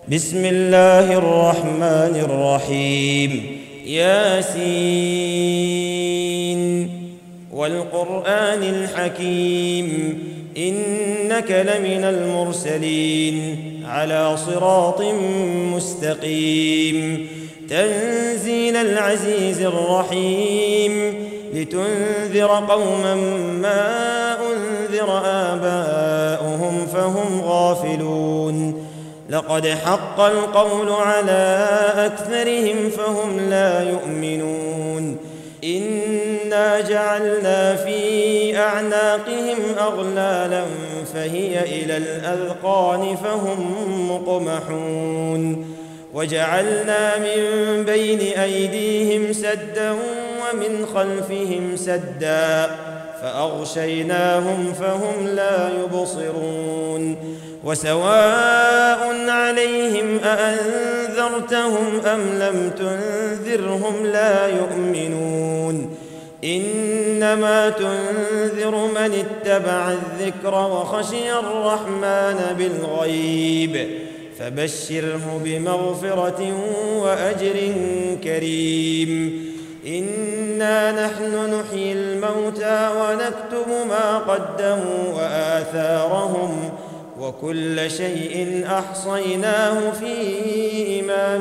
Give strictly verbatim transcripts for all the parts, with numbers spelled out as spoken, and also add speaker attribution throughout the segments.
Speaker 1: بسم الله الرحمن الرحيم. ياسين والقرآن الحكيم إنك لمن المرسلين على صراط مستقيم تنزيل العزيز الرحيم لتنذر قوما ما أنذر آباؤهم فهم غافلون لقد حق القول على أكثرهم فهم لا يؤمنون إنا جعلنا في أعناقهم أغلالا فهي إلى الأذقان فهم مقمحون وجعلنا من بين أيديهم سدا ومن خلفهم سدا فأغشيناهم فهم لا يبصرون وسواء عليهم أأنذرتهم أم لم تنذرهم لا يؤمنون إنما تنذر من اتبع الذكر وخشي الرحمن بالغيب فبشره بمغفرة وأجر كريم إنا نحن نحيي الموتى ونكتب ما قدموا وآثارهم وكل شيء أحصيناه في إمام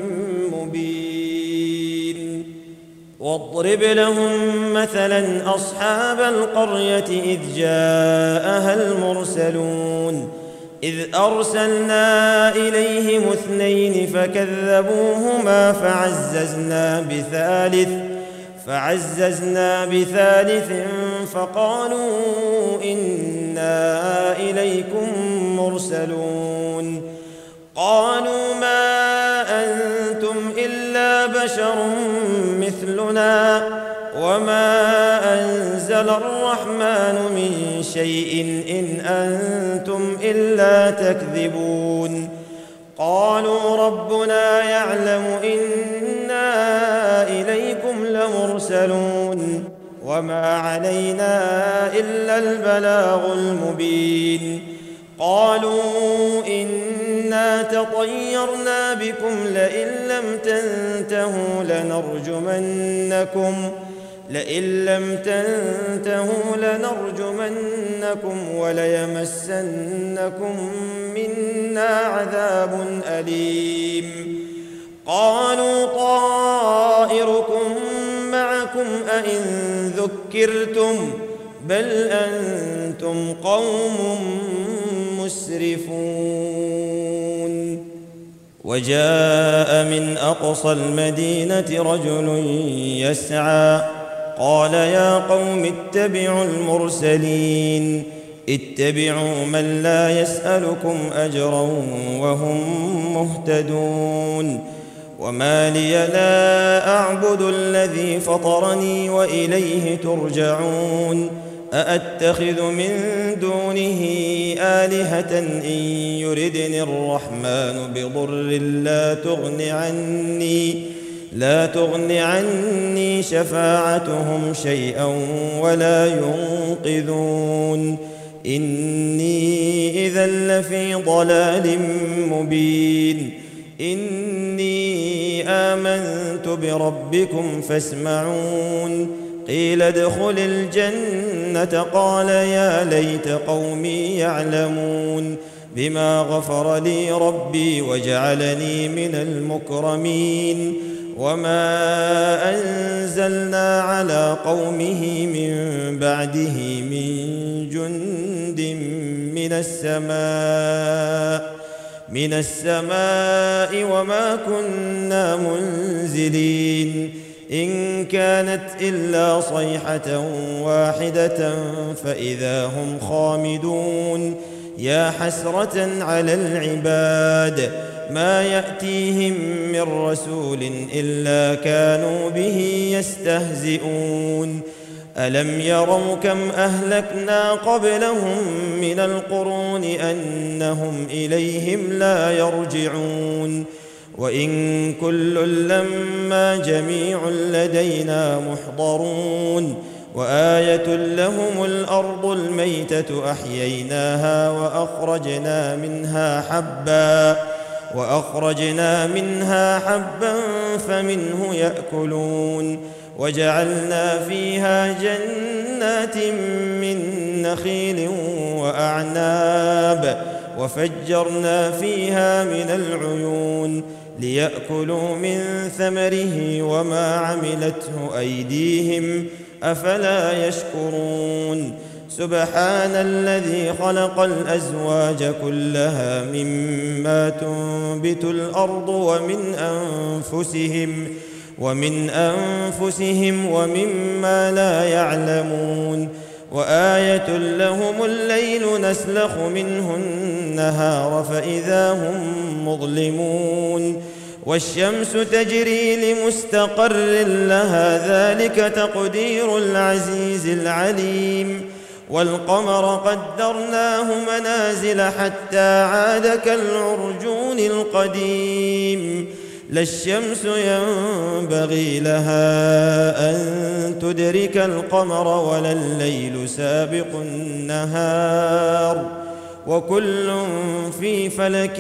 Speaker 1: مبين واضرب لهم مثلا أصحاب القرية إذ جاءها المرسلون إذ أرسلنا إليهم اثنين فكذبوهما فعززنا بثالث فعززنا بثالث فقالوا إنا إليكم مرسلون قالوا ما أنتم إلا بشر مثلنا وما أنزل الرحمن من شيء إن أنتم إلا تكذبون قالوا ربنا يعلم إنا إليكم لمرسلون وما علينا إلا البلاغ المبين قالوا إنا تطيرنا بكم لئن لم تنتهوا لنرجمنكم لئن لم تنتهوا لنرجمنكم وليمسنكم منا عذاب أليم قالوا طائركم معكم أئن ذكرتم بل أنتم قوم مسرفون وجاء من أقصى المدينة رجل يسعى قال يا قوم اتبعوا المرسلين اتبعوا من لا يسألكم أجرا وهم مهتدون وما لي لا أعبد الذي فطرني وإليه ترجعون أأتخذ من دونه آلهة إن يردني الرحمن بضر لا تغن عني لا تغن عني شفاعتهم شيئا ولا ينقذون إني إذا لفي ضلال مبين إني آمنت بربكم فاسمعون قيل ادخل الجنة قال يا ليت قومي يعلمون بما غفر لي ربي وجعلني من المكرمين وما أنزلنا على قومه من بعده من جند من السماء من السماء وما كنا منزلين إن كانت إلا صيحة واحدة فإذا هم خامدون يا حسرة على العباد ما يأتيهم من رسول إلا كانوا به يستهزئون ألم يروا كم أهلكنا قبلهم من القرون أنهم إليهم لا يرجعون وإن كل لما جميع لدينا محضرون وآية لهم الأرض الميتة أحييناها وأخرجنا منها حبا وأخرجنا منها حبا فمنه يأكلون وجعلنا فيها جنات من نخيل وأعناب وفجرنا فيها من العيون ليأكلوا من ثمره وما عملته أيديهم أفلا يشكرون سبحان الذي خلق الأزواج كلها مما تنبت الأرض ومن أنفسهم ومن أنفسهم ومما لا يعلمون وآية لهم الليل نسلخ منه النهار فإذا هم مظلمون والشمس تجري لمستقر لها ذلك تقدير العزيز العليم والقمر قدرناه منازل حتى عاد كالعرجون القديم لا الشمس ينبغي لها أن تدرك القمر ولا الليل سابق النهار وكل في فلك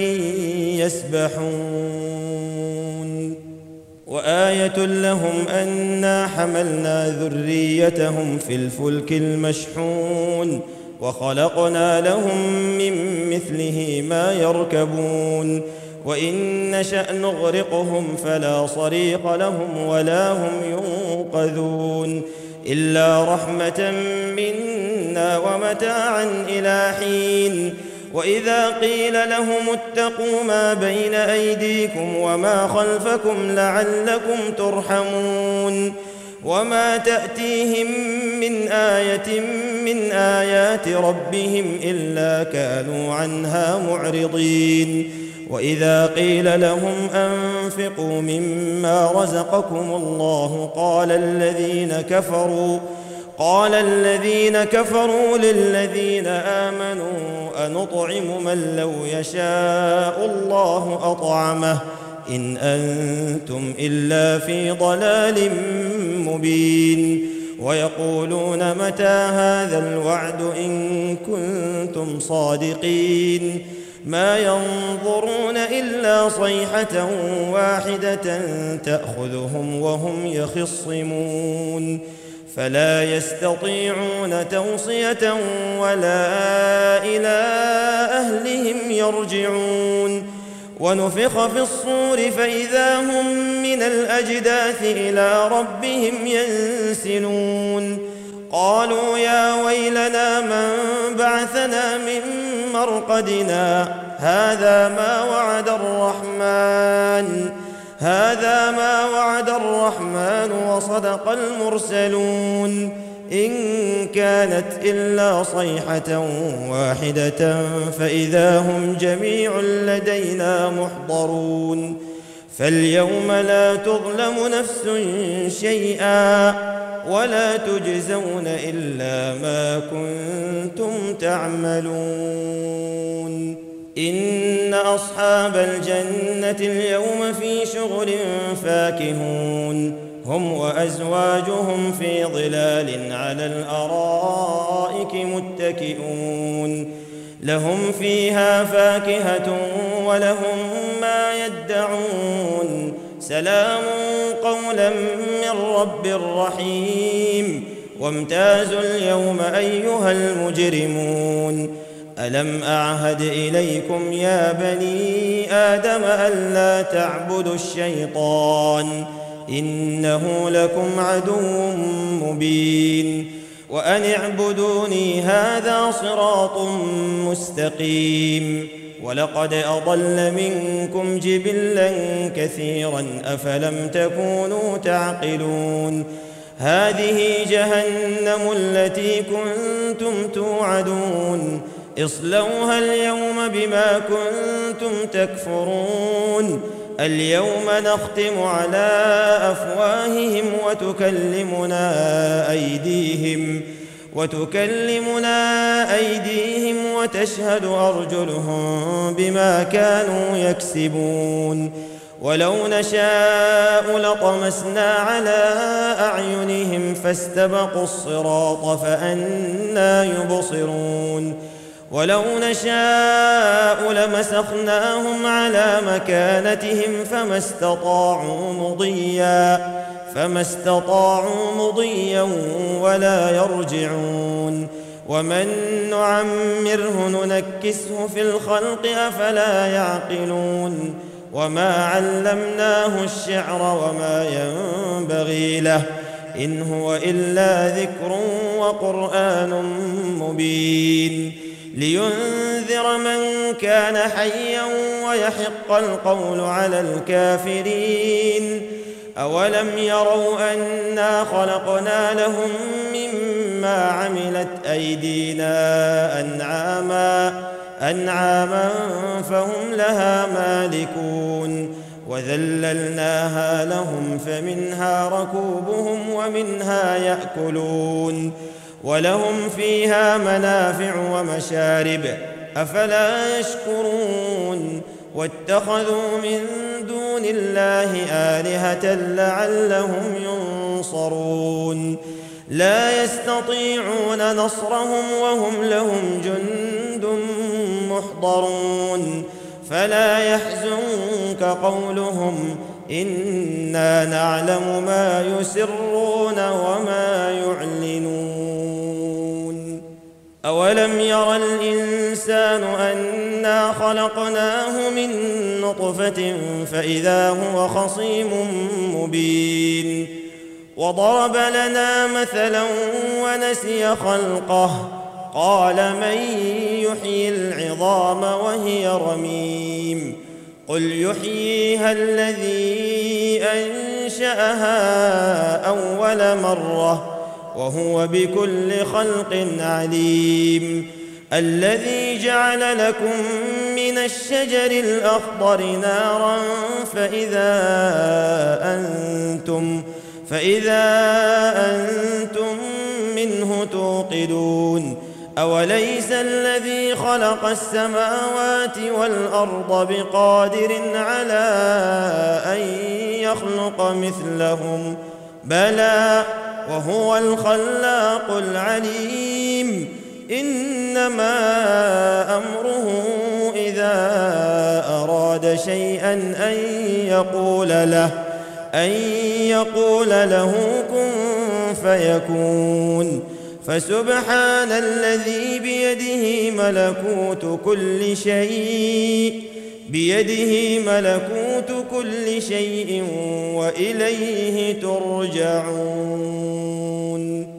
Speaker 1: يسبحون وآية لهم أنا حملنا ذريتهم في الفلك المشحون وخلقنا لهم من مثله ما يركبون وإن نشأ نغرقهم فلا صريخ لهم ولا هم ينقذون إلا رحمة منا ومتاعا إلى حين وإذا قيل لهم اتقوا ما بين أيديكم وما خلفكم لعلكم ترحمون وما تأتيهم من آية من آيات ربهم إلا كانوا عنها معرضين وإذا قيل لهم أنفقوا مما رزقكم الله قال الذين كفروا قال الذين كفروا للذين آمنوا أنطعم من لو يشاء الله أطعمه إن أنتم إلا في ضلال مبين ويقولون متى هذا الوعد إن كنتم صادقين ما ينظرون إلا صيحة واحدة تأخذهم وهم يخصمون فلا يستطيعون توصية ولا إلى أهلهم يرجعون ونفخ في الصور فإذا هم من الأجداث إلى ربهم ينسلون قالوا يا ويلنا من بعثنا من مرقدنا هذا ما وعد الرحمن هذا ما وعد الرحمن وصدق المرسلون إن كانت إلا صيحة واحدة فإذا هم جميع لدينا محضرون فاليوم لا تظلم نفس شيئا ولا تجزون إلا ما كنتم تعملون إن أصحاب الجنة اليوم في شغل فاكهون هم وأزواجهم في ظلال على الأرائك متكئون لهم فيها فاكهة ولهم ما يدعون سلام قولا من رب رحيم وامتازوا اليوم أيها المجرمون ألم أعهد إليكم يا بني آدم ألا تعبدوا الشيطان إنه لكم عدو مبين وأن اعبدوني هذا صراط مستقيم ولقد أضل منكم جبلا كثيرا أفلم تكونوا تعقلون هذه جهنم التي كنتم توعدون اصلوها اليوم بما كنتم تكفرون اليوم نختم على أفواههم وتكلمنا أيديهم وتكلمنا أيديهم وتشهد أرجلهم بما كانوا يكسبون ولو نشاء لطمسنا على أعينهم فاستبقوا الصراط فأنى يبصرون ولو نشاء لمسخناهم على مكانتهم فما استطاعوا مضيا فما استطاعوا مضيا ولا يرجعون ومن نعمره ننكسه في الخلق أفلا يعقلون وما علمناه الشعر وما ينبغي له إن هو إلا ذكر وقرآن مبين لينذر من كان حيا ويحق القول على الكافرين أولم يروا أنا خلقنا لهم مما عملت أيدينا أنعاما أنعاما فهم لها مالكون وذللناها لهم فمنها ركوبهم ومنها يأكلون ولهم فيها منافع ومشارب أفلا يشكرون واتخذوا من دون الله آلهة لعلهم ينصرون لا يستطيعون نصرهم وهم لهم جند محضرون فلا يحزنك قولهم إنا نعلم ما يسرون وما يعلنون أولم ير الإنسان أنا خلقناه من نطفة فإذا هو خصيم مبين وضرب لنا مثلا ونسي خلقه قال من يحيي العظام وهي رميم قل يحييها الذي أنشأها أول مرة وهو بكل خلق عليم الذي جعل لكم من الشجر الأخضر نارا فإذا أنتم فإذا أنتم منه توقدون أوليس الذي خلق السماوات والأرض بقادر على أن يخلق مثلهم بلى وهو الخلاق العليم إنما أمره إذا أراد شيئا أن يقول له أن يقول له كن فيكون فسبحان الذي بيده ملكوت كل شيء بيده ملكوت كل شيء وإليه ترجعون.